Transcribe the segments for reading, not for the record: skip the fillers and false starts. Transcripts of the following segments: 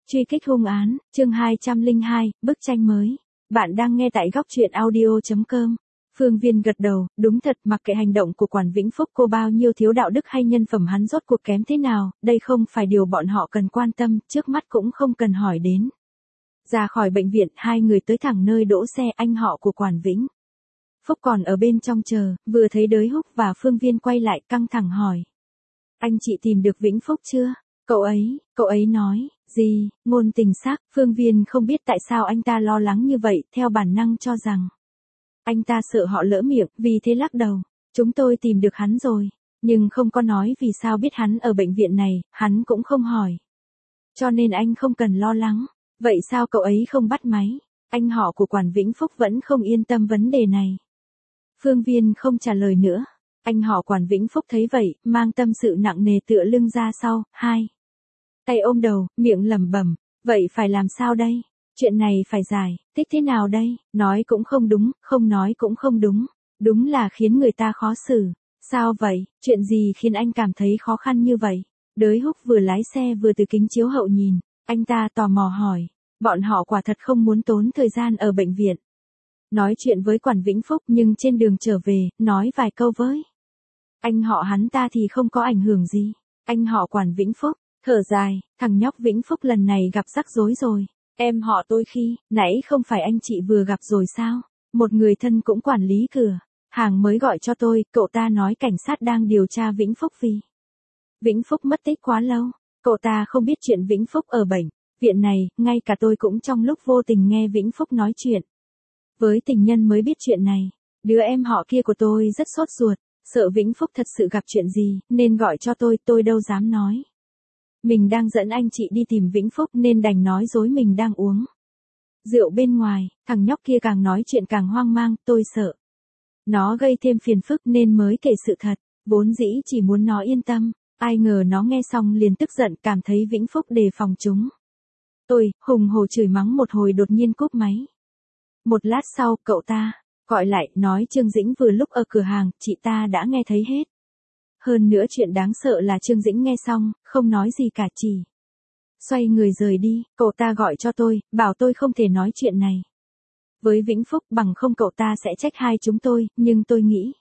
Truy kích hung án, chương 202, bức tranh mới. Bạn đang nghe tại góc truyện audio.com. Phương Viên gật đầu, đúng thật, mặc kệ hành động của Quản Vĩnh Phúc cô bao nhiêu thiếu đạo đức hay nhân phẩm hắn rốt cuộc kém thế nào, đây không phải điều bọn họ cần quan tâm, trước mắt cũng không cần hỏi đến. Ra khỏi bệnh viện, hai người tới thẳng nơi đỗ xe, anh họ của Quản Vĩnh Phúc còn ở bên trong chờ, vừa thấy Đới Húc và Phương Viên quay lại căng thẳng hỏi. Anh chị tìm được Vĩnh Phúc chưa? Cậu ấy nói, gì, ngôn tình xác, Phương Viên không biết tại sao anh ta lo lắng như vậy, theo bản năng cho rằng anh ta sợ họ lỡ miệng, vì thế lắc đầu, chúng tôi tìm được hắn rồi, nhưng không có nói vì sao biết hắn ở bệnh viện này, hắn cũng không hỏi. Cho nên anh không cần lo lắng, vậy sao cậu ấy không bắt máy? Anh họ của Quản Vĩnh Phúc vẫn không yên tâm vấn đề này. Phương Viên không trả lời nữa. Anh họ Quản Vĩnh Phúc thấy vậy, mang tâm sự nặng nề tựa lưng ra sau, hai tay ôm đầu, miệng lẩm bẩm, vậy phải làm sao đây? Chuyện này phải giải thích thế nào đây? Nói cũng không đúng, không nói cũng không đúng. Đúng là khiến người ta khó xử. Sao vậy? Chuyện gì khiến anh cảm thấy khó khăn như vậy? Đới Húc vừa lái xe vừa từ kính chiếu hậu nhìn, anh ta tò mò hỏi. Bọn họ quả thật không muốn tốn thời gian ở bệnh viện nói chuyện với Quản Vĩnh Phúc, nhưng trên đường trở về, nói vài câu với anh họ hắn ta thì không có ảnh hưởng gì. Anh họ Quản Vĩnh Phúc thở dài, thằng nhóc Vĩnh Phúc lần này gặp rắc rối rồi. Em họ tôi khi nãy không phải anh chị vừa gặp rồi sao? Một người thân cũng quản lý cửa hàng mới gọi cho tôi, cậu ta nói cảnh sát đang điều tra Vĩnh Phúc vì Vĩnh Phúc mất tích quá lâu. Cậu ta không biết chuyện Vĩnh Phúc ở bệnh viện này, ngay cả tôi cũng trong lúc vô tình nghe Vĩnh Phúc nói chuyện với tình nhân mới biết chuyện này. Đứa em họ kia của tôi rất sốt ruột, sợ Vĩnh Phúc thật sự gặp chuyện gì, nên gọi cho tôi đâu dám nói. Mình đang dẫn anh chị đi tìm Vĩnh Phúc nên đành nói dối mình đang uống rượu bên ngoài, thằng nhóc kia càng nói chuyện càng hoang mang, tôi sợ nó gây thêm phiền phức nên mới kể sự thật, vốn dĩ chỉ muốn nó yên tâm, ai ngờ nó nghe xong liền tức giận, cảm thấy Vĩnh Phúc đề phòng chúng. Tôi, hùng hổ chửi mắng một hồi đột nhiên cúp máy. Một lát sau, cậu ta gọi lại, nói Trương Dĩnh vừa lúc ở cửa hàng, chị ta đã nghe thấy hết. Hơn nữa chuyện đáng sợ là Trương Dĩnh nghe xong, không nói gì cả, chỉ xoay người rời đi. Cậu ta gọi cho tôi, bảo tôi không thể nói chuyện này với Vĩnh Phúc, bằng không cậu ta sẽ trách hai chúng tôi, nhưng tôi nghĩ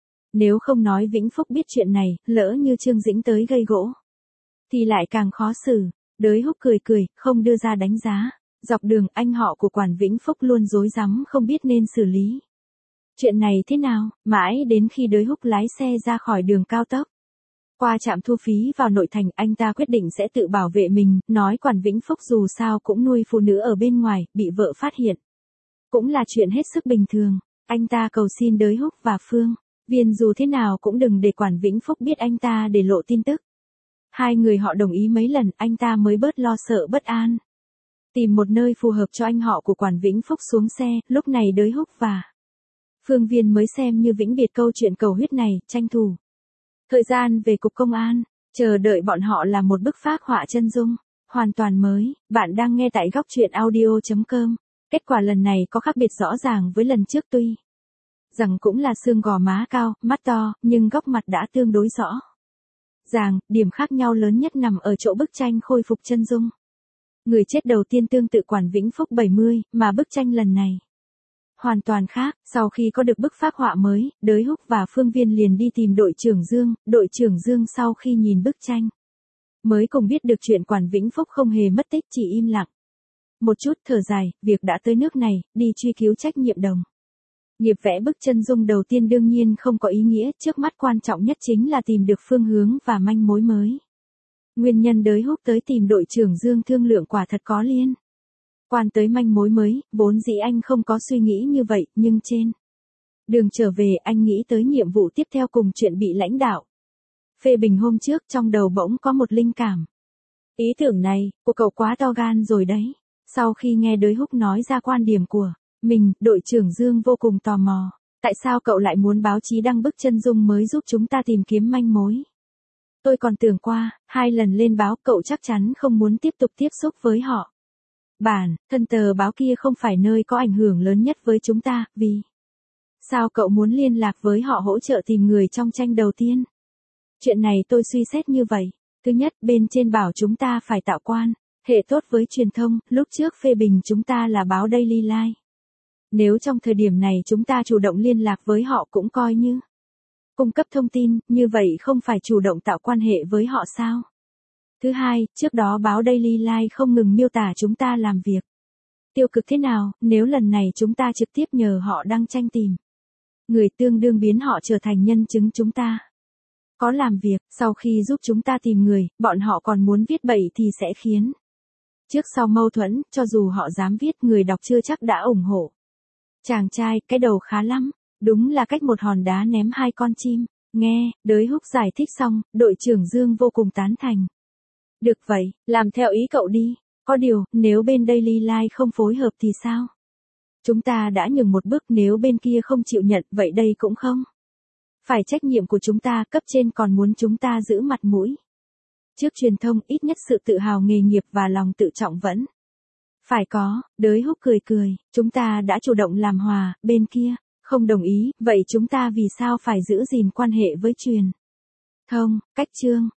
nếu không nói Vĩnh Phúc biết chuyện này, lỡ như Trương Dĩnh tới gây gỗ thì lại càng khó xử. Đới Húc cười, không đưa ra đánh giá. Dọc đường, anh họ của Quản Vĩnh Phúc luôn rối rắm không biết nên xử lý chuyện này thế nào, mãi đến khi Đới Húc lái xe ra khỏi đường cao tốc qua trạm thu phí vào nội thành, anh ta quyết định sẽ tự bảo vệ mình, nói Quản Vĩnh Phúc dù sao cũng nuôi phụ nữ ở bên ngoài, bị vợ phát hiện cũng là chuyện hết sức bình thường. Anh ta cầu xin Đới Húc và Phương Viên dù thế nào cũng đừng để Quản Vĩnh Phúc biết anh ta để lộ tin tức. Hai người họ đồng ý mấy lần, anh ta mới bớt lo sợ bất an. Tìm một nơi phù hợp cho anh họ của Quản Vĩnh Phúc xuống xe, lúc này Đới Húc và Phương Viên mới xem như vĩnh biệt câu chuyện cầu huyết này, tranh thủ thời gian về cục công an, chờ đợi bọn họ là một bức phác họa chân dung hoàn toàn mới. Bạn đang nghe tại góc truyện audio.com. Kết quả lần này có khác biệt rõ ràng với lần trước, tuy rằng cũng là xương gò má cao, mắt to, nhưng góc mặt đã tương đối rõ ràng. Điểm khác nhau lớn nhất nằm ở chỗ bức tranh khôi phục chân dung. Người chết đầu tiên tương tự Quản Vĩnh Phúc 70, mà bức tranh lần này hoàn toàn khác. Sau khi có được bức phác họa mới, Đới Húc và Phương Viên liền đi tìm đội trưởng Dương. Đội trưởng Dương sau khi nhìn bức tranh mới cùng biết được chuyện Quản Vĩnh Phúc không hề mất tích, chỉ im lặng một chút, thở dài, việc đã tới nước này, đi truy cứu trách nhiệm đồng nghiệp vẽ bức chân dung đầu tiên đương nhiên không có ý nghĩa, trước mắt quan trọng nhất chính là tìm được phương hướng và manh mối mới. Nguyên nhân Đới Húc tới tìm đội trưởng Dương thương lượng quả thật có liên quan tới manh mối mới, vốn dĩ anh không có suy nghĩ như vậy, nhưng trên đường trở về anh nghĩ tới nhiệm vụ tiếp theo cùng chuyện bị lãnh đạo phê bình hôm trước, trong đầu bỗng có một linh cảm. Ý tưởng này của cậu quá to gan rồi đấy. Sau khi nghe Đới Húc nói ra quan điểm của mình, đội trưởng Dương vô cùng tò mò. Tại sao cậu lại muốn báo chí đăng bức chân dung mới giúp chúng ta tìm kiếm manh mối? Tôi còn tưởng qua, 2 lần lên báo cậu chắc chắn không muốn tiếp tục tiếp xúc với họ. Bản thân tờ báo kia không phải nơi có ảnh hưởng lớn nhất với chúng ta, vì sao cậu muốn liên lạc với họ hỗ trợ tìm người trong tranh đầu tiên? Chuyện này tôi suy xét như vậy. Thứ nhất, bên trên bảo chúng ta phải tạo quan Hệ tốt với truyền thông, lúc trước phê bình chúng ta là báo Daily Life. Nếu trong thời điểm này chúng ta chủ động liên lạc với họ cũng coi như cung cấp thông tin, như vậy không phải chủ động tạo quan hệ với họ sao? Thứ hai, trước đó báo Daily Life không ngừng miêu tả chúng ta làm việc tiêu cực thế nào, nếu lần này chúng ta trực tiếp nhờ họ đăng tranh tìm người tương đương biến họ trở thành nhân chứng chúng ta có làm việc, sau khi giúp chúng ta tìm người, bọn họ còn muốn viết bậy thì sẽ khiến trước sau mâu thuẫn, cho dù họ dám viết người đọc chưa chắc đã ủng hộ. Chàng trai, cái đầu khá lắm, đúng là cách một hòn đá ném hai con chim. Nghe, Đới Húc giải thích xong, đội trưởng Dương vô cùng tán thành. Được vậy, làm theo ý cậu đi. Có điều, nếu bên Daily Life không phối hợp thì sao? Chúng ta đã nhường một bước, nếu bên kia không chịu nhận, vậy đây cũng không phải trách nhiệm của chúng ta, cấp trên còn muốn chúng ta giữ mặt mũi trước truyền thông, ít nhất sự tự hào nghề nghiệp và lòng tự trọng vẫn phải có. Đới Húc cười cười, chúng ta đã chủ động làm hòa, bên kia không đồng ý, vậy chúng ta vì sao phải giữ gìn quan hệ với truyền thông? Cách chương